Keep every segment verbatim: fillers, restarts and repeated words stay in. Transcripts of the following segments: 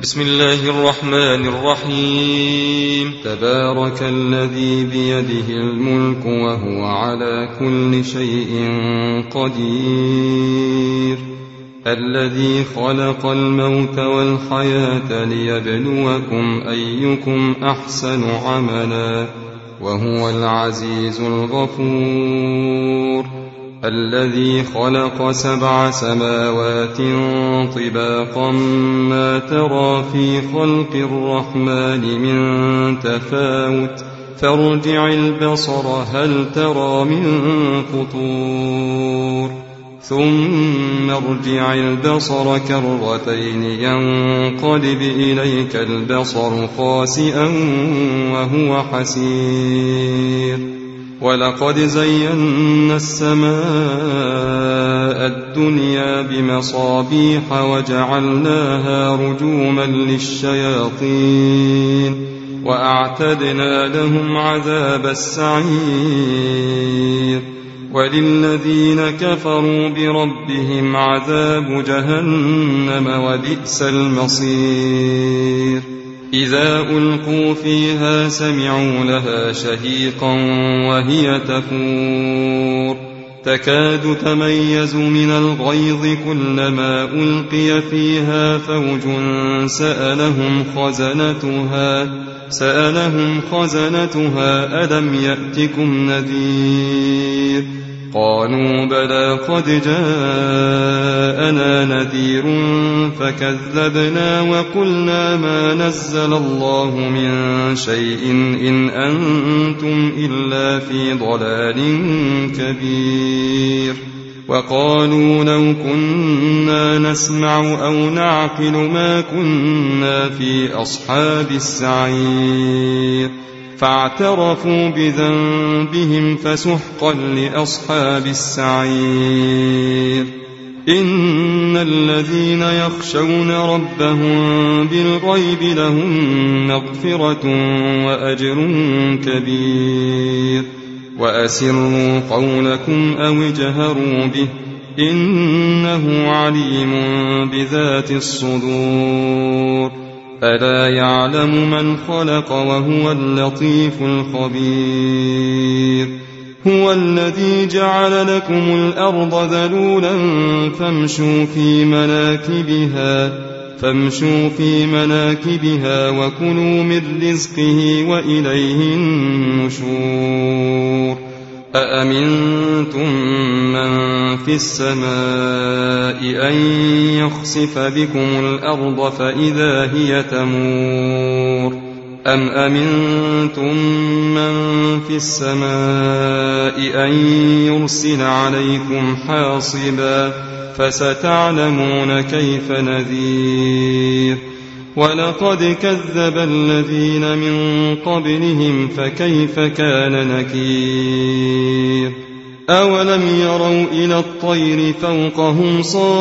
بسم الله الرحمن الرحيم. تبارك الذي بيده الملك وهو على كل شيء قدير، الذي خلق الموت والحياة ليبلوكم أيكم أحسن عملا، وهو العزيز الغفور، الذي خلق سبع سماوات طباقا ما ترى في خلق الرحمن من تفاوت، فارجع البصر هل ترى من فطور، ثم ارجع البصر كرتين ينقلب إليك البصر خاسئا وهو حسير. ولقد زينا السماء الدنيا بمصابيح وجعلناها رجوما للشياطين، وأعتدنا لهم عذاب السعير. وللذين كفروا بربهم عذاب جهنم وبئس المصير. إذا ألقوا فيها سمعوا لها شهيقا وهي تفور، تكاد تميز من الغيظ، كلما ألقي فيها فوج سألهم خزنتها سألهم خزنتها ألم يأتكم نذير؟ قالوا بلى قد جاءنا نذير فكذبنا وقلنا ما نزل الله من شيء إن أنتم إلا في ضلال كبير. وقالوا لو كنا نسمع أو نعقل ما كنا في أصحاب السعير، فاعترفوا بذنبهم فسحقا لأصحاب السعير. إن الذين يخشون ربهم بالغيب لهم مغفرة وأجر كبير. وأسروا قولكم أو اجهروا به إنه عليم بذات الصدور. ألا يعلم من خلق وهو اللطيف الخبير. هو الذي جعل لكم الأرض ذلولا فامشوا في مناكبها فامشوا في مناكبها وكلوا من رزقه وإليه النشور. أأمنتم من في السماء أن يخسف بكم الأرض فإذا هي تمور، أم أمنتم من في السماء أن يرسل عليكم حاصبا، فستعلمون كيف نذير. ولقد كذب الذين من قبلهم فكيف كان نكير. أولم يروا إلى الطير فوقهم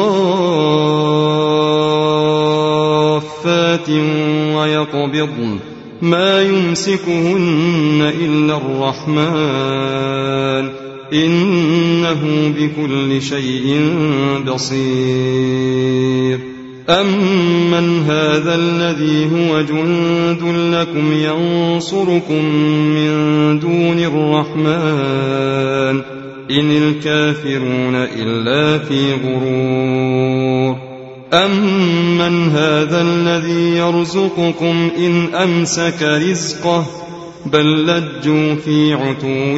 صافات ويقبضن ما يمسكهن إلا الرحمن إنه بكل شيء بصير. أمن هذا الذي هو جند لكم ينصركم من دون الرحمن إن الكافرون إلا في غرور. أمن هذا الذي يرزقكم إن أمسك رزقه بل لجوا في عتو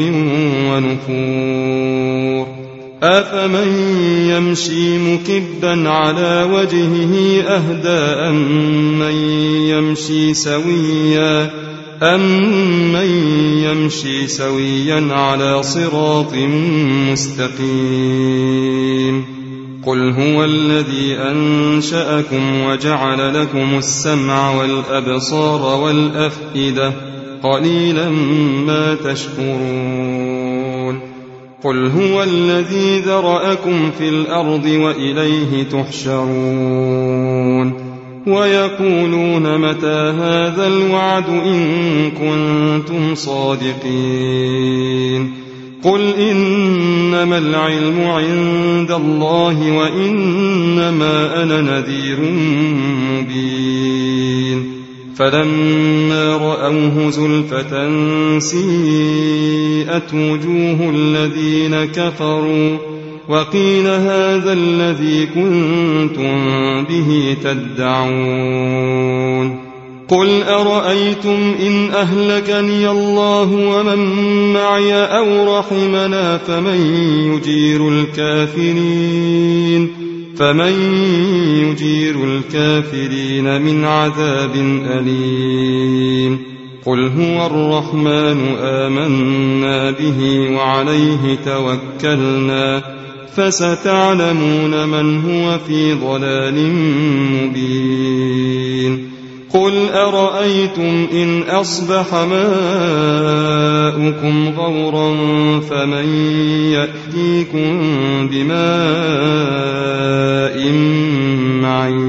ونفور. أفمن يمشي مكبا على وجهه أهدى أمن يمشي سويا أمن يمشي سويا على صراط مستقيم. قل هو الذي أنشأكم وجعل لكم السمع والأبصار والأفئدة قليلا ما تشكرون. قل هو الذي ذرأكم في الأرض وإليه تحشرون. ويقولون متى هذا الوعد إن كنتم صادقين. قل إنما العلم عند الله وإنما أنا نذير مبين. فلما رأوه زلفة سيئت وجوه الذين كفروا وقيل هذا الذي كنتم به تدعون قل أرأيتم إن أهلكني الله ومن معي أو رحمنا فمن يجير الكافرين فمن يجير الكافرين من عذاب أليم قل هو الرحمن آمنا به وعليه توكلنا فستعلمون من هو في ضلال مبين قل أرأيتم إن أصبح ماؤكم غورا فمن يأتيكم بماء معين